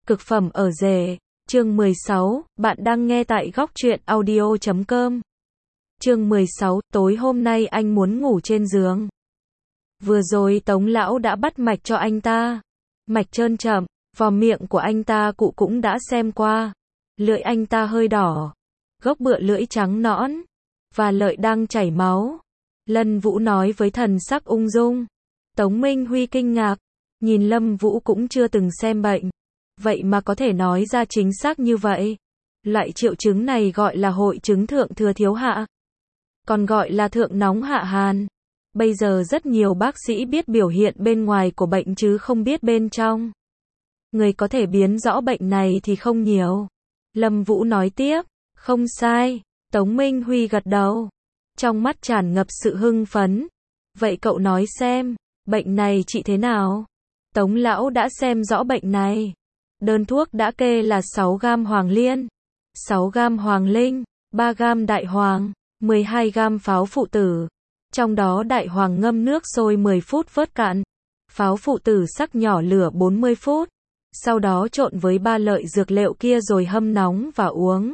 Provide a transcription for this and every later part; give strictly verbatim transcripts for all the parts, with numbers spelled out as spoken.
Cực phẩm ở rể, chương mười sáu, bạn đang nghe tại góc truyện audio chấm com. Chương mười sáu, tối hôm nay anh muốn ngủ trên giường. Vừa rồi Tống lão đã bắt mạch cho anh ta. Mạch trơn chậm, vò miệng của anh ta cụ cũng đã xem qua. Lưỡi anh ta hơi đỏ, gốc bựa lưỡi trắng nõn, và lợi đang chảy máu. Lân Vũ nói với thần sắc ung dung. Tống Minh Huy kinh ngạc, nhìn Lâm Vũ cũng chưa từng xem bệnh. Vậy mà có thể nói ra chính xác như vậy. Loại triệu chứng này gọi là hội chứng thượng thừa thiếu hạ. Còn gọi là thượng nóng hạ hàn. Bây giờ rất nhiều bác sĩ biết biểu hiện bên ngoài của bệnh chứ không biết bên trong. Người có thể biến rõ bệnh này thì không nhiều. Lâm Vũ nói tiếp, không sai. Tống Minh Huy gật đầu, trong mắt tràn ngập sự hưng phấn. Vậy cậu nói xem, bệnh này trị thế nào? Tống lão đã xem rõ bệnh này. Đơn thuốc đã kê là sáu gam hoàng liên, sáu gam hoàng linh, ba gam đại hoàng, mười hai gam pháo phụ tử. Trong đó đại hoàng ngâm nước sôi mười phút vớt cạn. Pháo phụ tử sắc nhỏ lửa bốn mươi phút. Sau đó trộn với ba lợi dược liệu kia rồi hâm nóng và uống.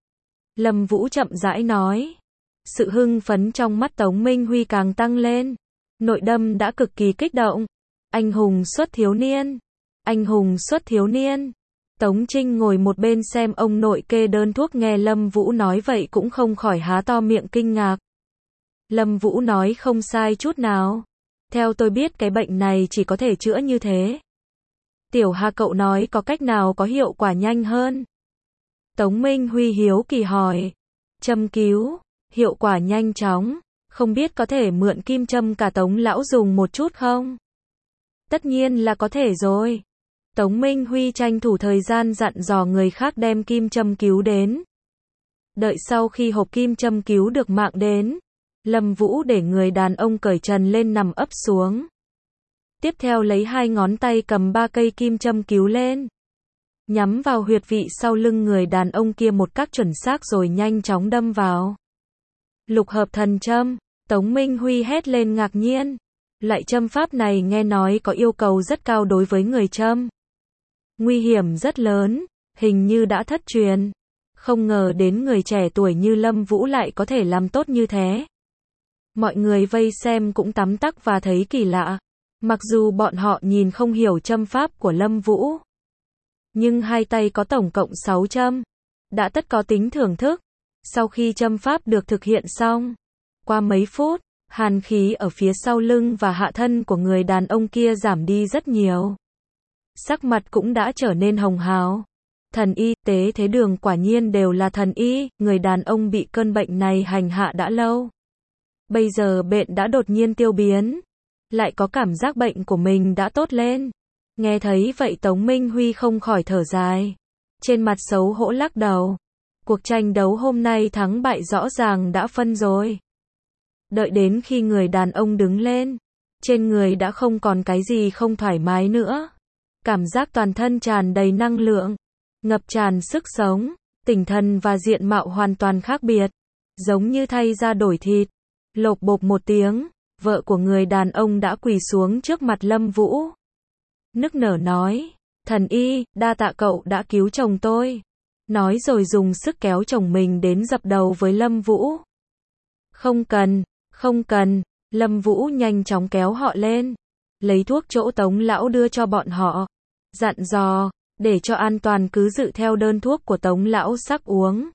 Lâm Vũ chậm rãi nói. Sự hưng phấn trong mắt Tống Minh Huy càng tăng lên. Nội đâm đã cực kỳ kích động. Anh hùng xuất thiếu niên. Anh hùng xuất thiếu niên. Tống Trinh ngồi một bên xem ông nội kê đơn thuốc, nghe Lâm Vũ nói vậy cũng không khỏi há to miệng kinh ngạc. Lâm Vũ nói không sai chút nào. Theo tôi biết cái bệnh này chỉ có thể chữa như thế. Tiểu Hà, cậu nói có cách nào có hiệu quả nhanh hơn? Tống Minh Huy hiếu kỳ hỏi. Châm cứu, hiệu quả nhanh chóng, không biết có thể mượn kim châm cả Tống lão dùng một chút không? Tất nhiên là có thể rồi. Tống Minh Huy tranh thủ thời gian dặn dò người khác đem kim châm cứu đến. Đợi sau khi hộp kim châm cứu được mạng đến, Lâm Vũ để người đàn ông cởi trần lên nằm ấp xuống. Tiếp theo lấy hai ngón tay cầm ba cây kim châm cứu lên. Nhắm vào huyệt vị sau lưng người đàn ông kia một cách chuẩn xác rồi nhanh chóng đâm vào. Lục hợp thần châm, Tống Minh Huy hét lên ngạc nhiên. Loại châm pháp này nghe nói có yêu cầu rất cao đối với người châm. Nguy hiểm rất lớn, hình như đã thất truyền. Không ngờ đến người trẻ tuổi như Lâm Vũ lại có thể làm tốt như thế. Mọi người vây xem cũng tấm tắc và thấy kỳ lạ. Mặc dù bọn họ nhìn không hiểu châm pháp của Lâm Vũ, nhưng hai tay có tổng cộng sáu châm, đã tất có tính thưởng thức. Sau khi châm pháp được thực hiện xong, qua mấy phút, hàn khí ở phía sau lưng và hạ thân của người đàn ông kia giảm đi rất nhiều. Sắc mặt cũng đã trở nên hồng hào. Thần y tế thế đường quả nhiên đều là thần y, người đàn ông bị cơn bệnh này hành hạ đã lâu. Bây giờ bệnh đã đột nhiên tiêu biến, lại có cảm giác bệnh của mình đã tốt lên. Nghe thấy vậy Tống Minh Huy không khỏi thở dài. Trên mặt xấu hổ lắc đầu. Cuộc tranh đấu hôm nay thắng bại rõ ràng đã phân rồi. Đợi đến khi người đàn ông đứng lên, trên người đã không còn cái gì không thoải mái nữa. Cảm giác toàn thân tràn đầy năng lượng, ngập tràn sức sống, tinh thần và diện mạo hoàn toàn khác biệt. Giống như thay da đổi thịt. Lộp bộp một tiếng, vợ của người đàn ông đã quỳ xuống trước mặt Lâm Vũ. Nức nở nói, thần y, đa tạ cậu đã cứu chồng tôi. Nói rồi dùng sức kéo chồng mình đến dập đầu với Lâm Vũ. Không cần, không cần, Lâm Vũ nhanh chóng kéo họ lên. Lấy thuốc chỗ Tống lão đưa cho bọn họ. Dặn dò, để cho an toàn cứ dự theo đơn thuốc của Tống lão sắc uống.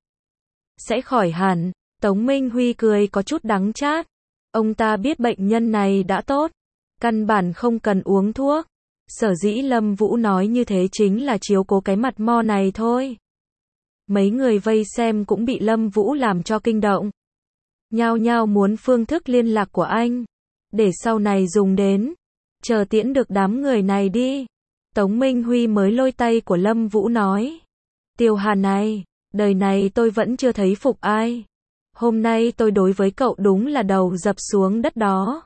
Sẽ khỏi hẳn. Tống Minh Huy cười có chút đắng chát. Ông ta biết bệnh nhân này đã tốt, căn bản không cần uống thuốc. Sở dĩ Lâm Vũ nói như thế chính là chiếu cố cái mặt mo này thôi. Mấy người vây xem cũng bị Lâm Vũ làm cho kinh động. Nhao nhao muốn phương thức liên lạc của anh, để sau này dùng đến. Chờ tiễn được đám người này đi. Tống Minh Huy mới lôi tay của Lâm Vũ nói. Tiểu Hà này, đời này tôi vẫn chưa thấy phục ai. Hôm nay tôi đối với cậu đúng là đầu dập xuống đất đó.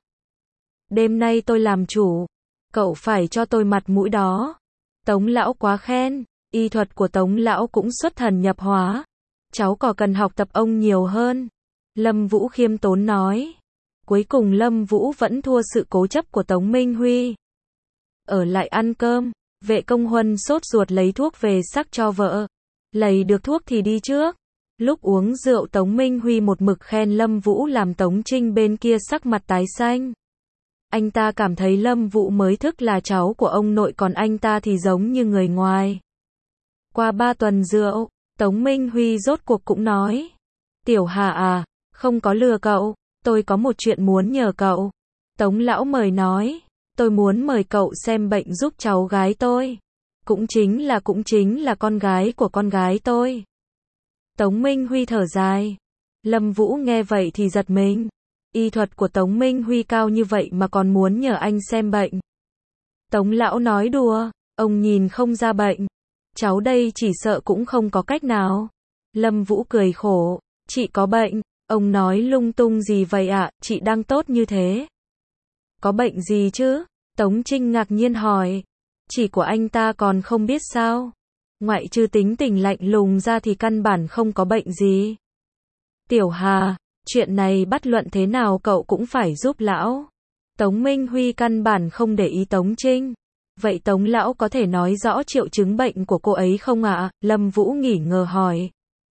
Đêm nay tôi làm chủ, cậu phải cho tôi mặt mũi đó. Tống lão quá khen, y thuật của Tống lão cũng xuất thần nhập hóa. Cháu có cần học tập ông nhiều hơn. Lâm Vũ khiêm tốn nói. Cuối cùng Lâm Vũ vẫn thua sự cố chấp của Tống Minh Huy. Ở lại ăn cơm, Vệ Công Huân sốt ruột lấy thuốc về sắc cho vợ. Lấy được thuốc thì đi trước. Lúc uống rượu Tống Minh Huy một mực khen Lâm Vũ làm Tống Trinh bên kia sắc mặt tái xanh. Anh ta cảm thấy Lâm Vũ mới thức là cháu của ông nội còn anh ta thì giống như người ngoài. Qua ba tuần rượu, Tống Minh Huy rốt cuộc cũng nói. Tiểu Hà à, không có lừa cậu, tôi có một chuyện muốn nhờ cậu. Tống lão mời nói, tôi muốn mời cậu xem bệnh giúp cháu gái tôi. Cũng chính là cũng chính là con gái của con gái tôi. Tống Minh Huy thở dài. Lâm Vũ nghe vậy thì giật mình. Y thuật của Tống Minh Huy cao như vậy mà còn muốn nhờ anh xem bệnh. Tống lão nói đùa, ông nhìn không ra bệnh. Cháu đây chỉ sợ cũng không có cách nào. Lâm Vũ cười khổ, chị có bệnh, ông nói lung tung gì vậy ạ, chị đang tốt như thế. Có bệnh gì chứ? Tống Trinh ngạc nhiên hỏi. Chị của anh ta còn không biết sao? Ngoại trừ tính tình lạnh lùng ra thì căn bản không có bệnh gì. Tiểu Hà, chuyện này bất luận thế nào cậu cũng phải giúp lão. Tống Minh Huy căn bản không để ý Tống Trinh. Vậy Tống lão có thể nói rõ triệu chứng bệnh của cô ấy không ạ? Lâm Vũ nghỉ ngờ hỏi.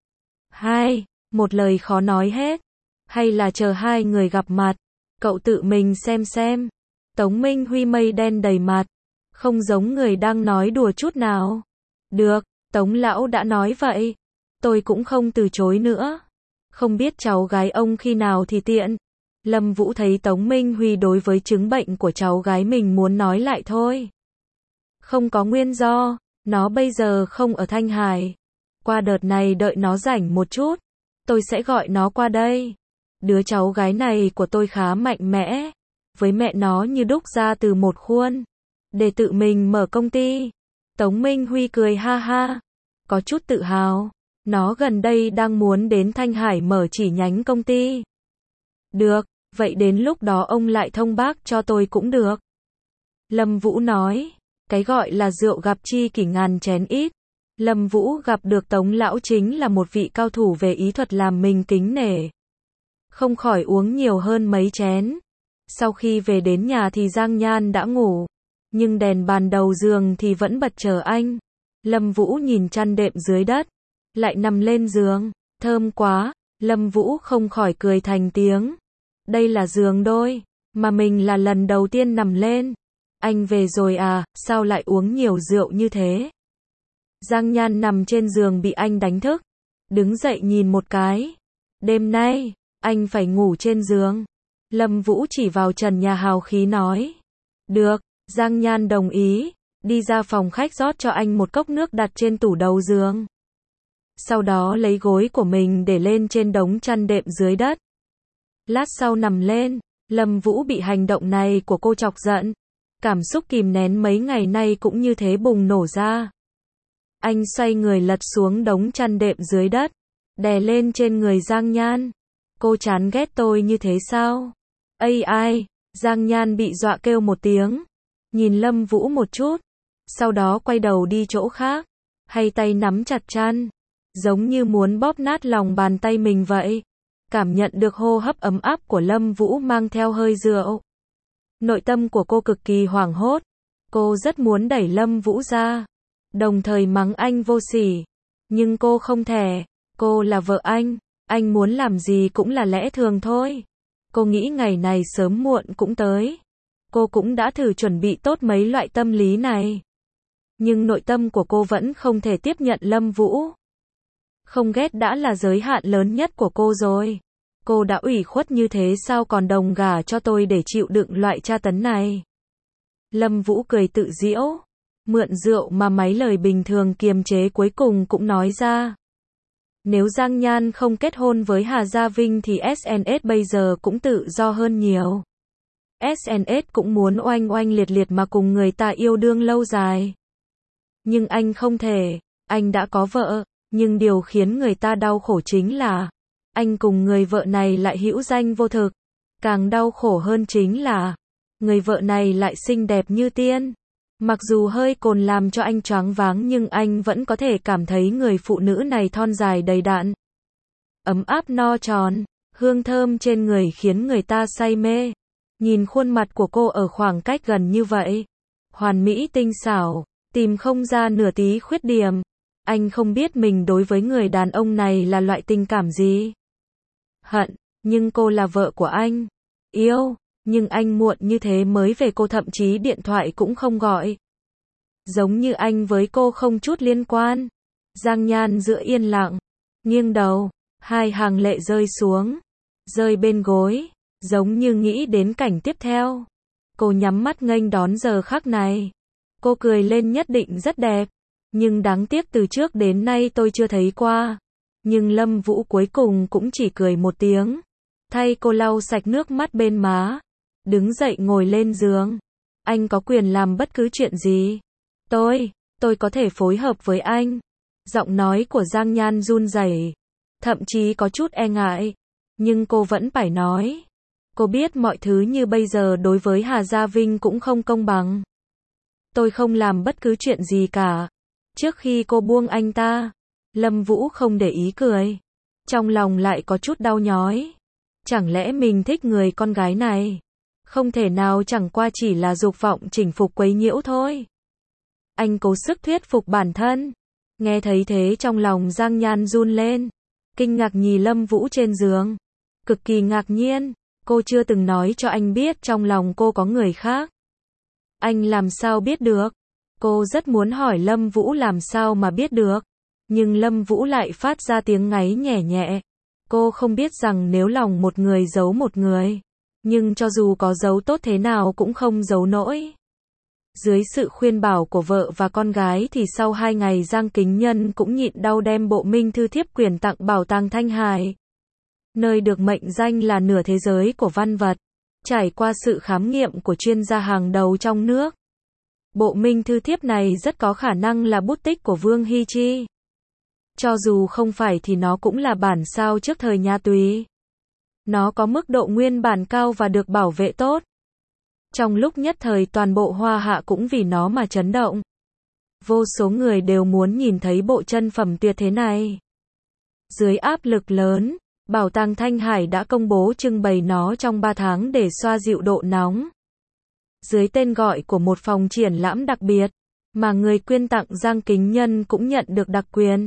Hai, một lời khó nói hết. Hay là chờ hai người gặp mặt, cậu tự mình xem xem. Tống Minh Huy mây đen đầy mặt, không giống người đang nói đùa chút nào. Được, Tống lão đã nói vậy, tôi cũng không từ chối nữa. Không biết cháu gái ông khi nào thì tiện. Lâm Vũ thấy Tống Minh Huy đối với chứng bệnh của cháu gái mình muốn nói lại thôi. Không có nguyên do, nó bây giờ không ở Thanh Hải. Qua đợt này đợi nó rảnh một chút, tôi sẽ gọi nó qua đây. Đứa cháu gái này của tôi khá mạnh mẽ, với mẹ nó như đúc ra từ một khuôn, để tự mình mở công ty. Tống Minh Huy cười ha ha, có chút tự hào. Nó gần đây đang muốn đến Thanh Hải mở chỉ nhánh công ty. Được, vậy đến lúc đó ông lại thông bác cho tôi cũng được. Lâm Vũ nói, cái gọi là rượu gặp chi kỷ ngàn chén ít. Lâm Vũ gặp được Tống lão chính là một vị cao thủ về ý thuật làm mình kính nể. Không khỏi uống nhiều hơn mấy chén. Sau khi về đến nhà thì Giang Nhan đã ngủ, nhưng đèn bàn đầu giường thì vẫn bật chờ anh. Lâm Vũ nhìn chăn đệm dưới đất, lại nằm lên giường, thơm quá. Lâm Vũ không khỏi cười thành tiếng. Đây là giường đôi, mà mình là lần đầu tiên nằm lên. Anh về rồi à, sao lại uống nhiều rượu như thế? Giang Nhan nằm trên giường bị anh đánh thức, đứng dậy nhìn một cái. Đêm nay, anh phải ngủ trên giường. Lâm Vũ chỉ vào trần nhà hào khí nói. Được, Giang Nhan đồng ý, đi ra phòng khách rót cho anh một cốc nước đặt trên tủ đầu giường. Sau đó lấy gối của mình để lên trên đống chăn đệm dưới đất. Lát sau nằm lên, Lâm Vũ bị hành động này của cô chọc giận. Cảm xúc kìm nén mấy ngày nay cũng như thế bùng nổ ra. Anh xoay người lật xuống đống chăn đệm dưới đất, đè lên trên người Giang Nhan. Cô chán ghét tôi như thế sao? Ây ai, Giang Nhan bị dọa kêu một tiếng, nhìn Lâm Vũ một chút, sau đó quay đầu đi chỗ khác, hay tay nắm chặt chăn, giống như muốn bóp nát lòng bàn tay mình vậy. Cảm nhận được hô hấp ấm áp của Lâm Vũ mang theo hơi rượu. Nội tâm của cô cực kỳ hoảng hốt, cô rất muốn đẩy Lâm Vũ ra, đồng thời mắng anh vô sỉ, nhưng cô không thể, cô là vợ anh, anh muốn làm gì cũng là lẽ thường thôi. Cô nghĩ ngày này sớm muộn cũng tới. Cô cũng đã thử chuẩn bị tốt mấy loại tâm lý này. Nhưng nội tâm của cô vẫn không thể tiếp nhận Lâm Vũ. Không ghét đã là giới hạn lớn nhất của cô rồi. Cô đã ủy khuất như thế sao còn đồng gả cho tôi để chịu đựng loại tra tấn này. Lâm Vũ cười tự giễu, mượn rượu mà mấy lời bình thường kiềm chế cuối cùng cũng nói ra. Nếu Giang Nhan không kết hôn với Hà Gia Vinh thì ét en ét bây giờ cũng tự do hơn nhiều. ét en ét cũng muốn oanh oanh liệt liệt mà cùng người ta yêu đương lâu dài. Nhưng anh không thể, anh đã có vợ, nhưng điều khiến người ta đau khổ chính là anh cùng người vợ này lại hữu danh vô thực. Càng đau khổ hơn chính là người vợ này lại xinh đẹp như tiên. Mặc dù hơi cồn làm cho anh choáng váng nhưng anh vẫn có thể cảm thấy người phụ nữ này thon dài đầy đặn, ấm áp no tròn, hương thơm trên người khiến người ta say mê. Nhìn khuôn mặt của cô ở khoảng cách gần như vậy, hoàn mỹ tinh xảo, tìm không ra nửa tí khuyết điểm. Anh không biết mình đối với người đàn ông này là loại tình cảm gì. Hận, nhưng cô là vợ của anh. Yêu, nhưng anh muộn như thế mới về, cô thậm chí điện thoại cũng không gọi. Giống như anh với cô không chút liên quan. Giang Nhan giữa yên lặng, nghiêng đầu, hai hàng lệ rơi xuống, rơi bên gối, giống như nghĩ đến cảnh tiếp theo. Cô nhắm mắt nghênh đón giờ khắc này. Cô cười lên, nhất định rất đẹp, nhưng đáng tiếc từ trước đến nay tôi chưa thấy qua. Nhưng Lâm Vũ cuối cùng cũng chỉ cười một tiếng, thay cô lau sạch nước mắt bên má, đứng dậy ngồi lên giường. Anh có quyền làm bất cứ chuyện gì. Tôi, tôi có thể phối hợp với anh. Giọng nói của Giang Nhan run rẩy, thậm chí có chút e ngại, nhưng cô vẫn phải nói. Cô biết mọi thứ như bây giờ đối với Hà Gia Vinh cũng không công bằng. Tôi không làm bất cứ chuyện gì cả. Trước khi cô buông anh ta, Lâm Vũ không để ý cười. Trong lòng lại có chút đau nhói. Chẳng lẽ mình thích người con gái này? Không thể nào, chẳng qua chỉ là dục vọng chinh phục quấy nhiễu thôi. Anh cố sức thuyết phục bản thân. Nghe thấy thế trong lòng Giang Nhan run lên. Kinh ngạc nhìn Lâm Vũ trên giường. Cực kỳ ngạc nhiên. Cô chưa từng nói cho anh biết trong lòng cô có người khác. Anh làm sao biết được? Cô rất muốn hỏi Lâm Vũ làm sao mà biết được. Nhưng Lâm Vũ lại phát ra tiếng ngáy nhẹ nhẹ. Cô không biết rằng nếu lòng một người giấu một người, nhưng cho dù có giấu tốt thế nào cũng không giấu nổi. Dưới sự khuyên bảo của vợ và con gái thì sau hai ngày Giang Kính Nhân cũng nhịn đau đem bộ minh thư thiếp quyển tặng bảo tàng Thanh Hải. Nơi được mệnh danh là nửa thế giới của văn vật. Trải qua sự khám nghiệm của chuyên gia hàng đầu trong nước, bộ minh thư thiếp này rất có khả năng là bút tích của Vương Hy Chi. Cho dù không phải thì nó cũng là bản sao trước thời nhà Tùy. Nó có mức độ nguyên bản cao và được bảo vệ tốt. Trong lúc nhất thời toàn bộ Hoa Hạ cũng vì nó mà chấn động. Vô số người đều muốn nhìn thấy bộ chân phẩm tuyệt thế này. Dưới áp lực lớn, Bảo tàng Thanh Hải đã công bố trưng bày nó trong ba tháng để xoa dịu độ nóng. Dưới tên gọi của một phòng triển lãm đặc biệt, mà người quyên tặng Giang Kính Nhân cũng nhận được đặc quyền.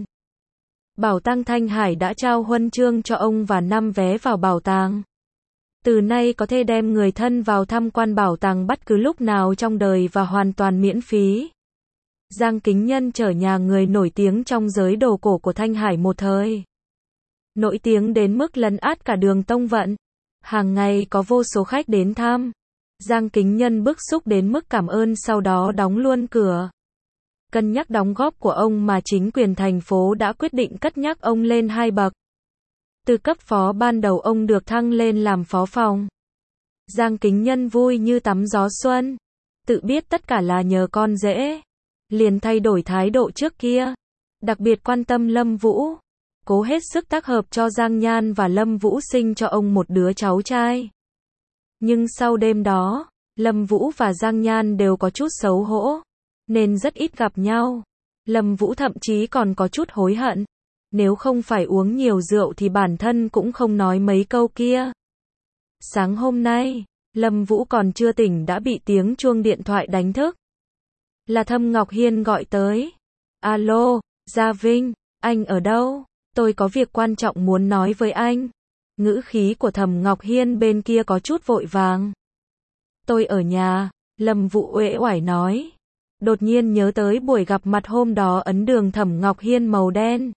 Bảo tàng Thanh Hải đã trao huân chương cho ông và năm vé vào bảo tàng. Từ nay có thể đem người thân vào tham quan bảo tàng bất cứ lúc nào trong đời và hoàn toàn miễn phí. Giang Kính Nhân trở nhà người nổi tiếng trong giới đồ cổ của Thanh Hải một thời. Nổi tiếng đến mức lấn át cả Đường Tông Vận. Hàng ngày có vô số khách đến thăm. Giang Kính Nhân bức xúc đến mức cảm ơn sau đó đóng luôn cửa. Cân nhắc đóng góp của ông mà chính quyền thành phố đã quyết định cất nhắc ông lên hai bậc. Từ cấp phó ban đầu ông được thăng lên làm phó phòng. Giang Kính Nhân vui như tắm gió xuân. Tự biết tất cả là nhờ con rể. Liền thay đổi thái độ trước kia. Đặc biệt quan tâm Lâm Vũ. Cố hết sức tác hợp cho Giang Nhan và Lâm Vũ sinh cho ông một đứa cháu trai. Nhưng sau đêm đó, Lâm Vũ và Giang Nhan đều có chút xấu hổ, nên rất ít gặp nhau. Lâm Vũ thậm chí còn có chút hối hận. Nếu không phải uống nhiều rượu thì bản thân cũng không nói mấy câu kia. Sáng hôm nay, Lâm Vũ còn chưa tỉnh đã bị tiếng chuông điện thoại đánh thức. Là Thâm Ngọc Hiên gọi tới. Alo, Gia Vinh, anh ở đâu? Tôi có việc quan trọng muốn nói với anh. Ngữ khí của Thẩm Ngọc Hiên bên kia có chút vội vàng. Tôi ở nhà, Lâm Vũ uể oải nói. Đột nhiên nhớ tới buổi gặp mặt hôm đó ấn đường Thẩm Ngọc Hiên màu đen.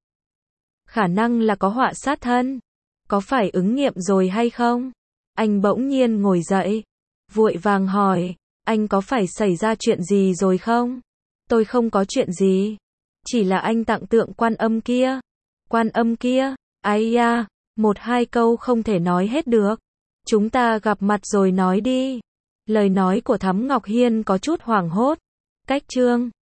Khả năng là có họa sát thân. Có phải ứng nghiệm rồi hay không? Anh bỗng nhiên ngồi dậy, vội vàng hỏi, anh có phải xảy ra chuyện gì rồi không? Tôi không có chuyện gì. Chỉ là anh tặng tượng Quan Âm kia. Quan Âm kia, ái da, một hai câu không thể nói hết được. Chúng ta gặp mặt rồi nói đi. Lời nói của Thắm Ngọc Hiên có chút hoảng hốt. Cách chương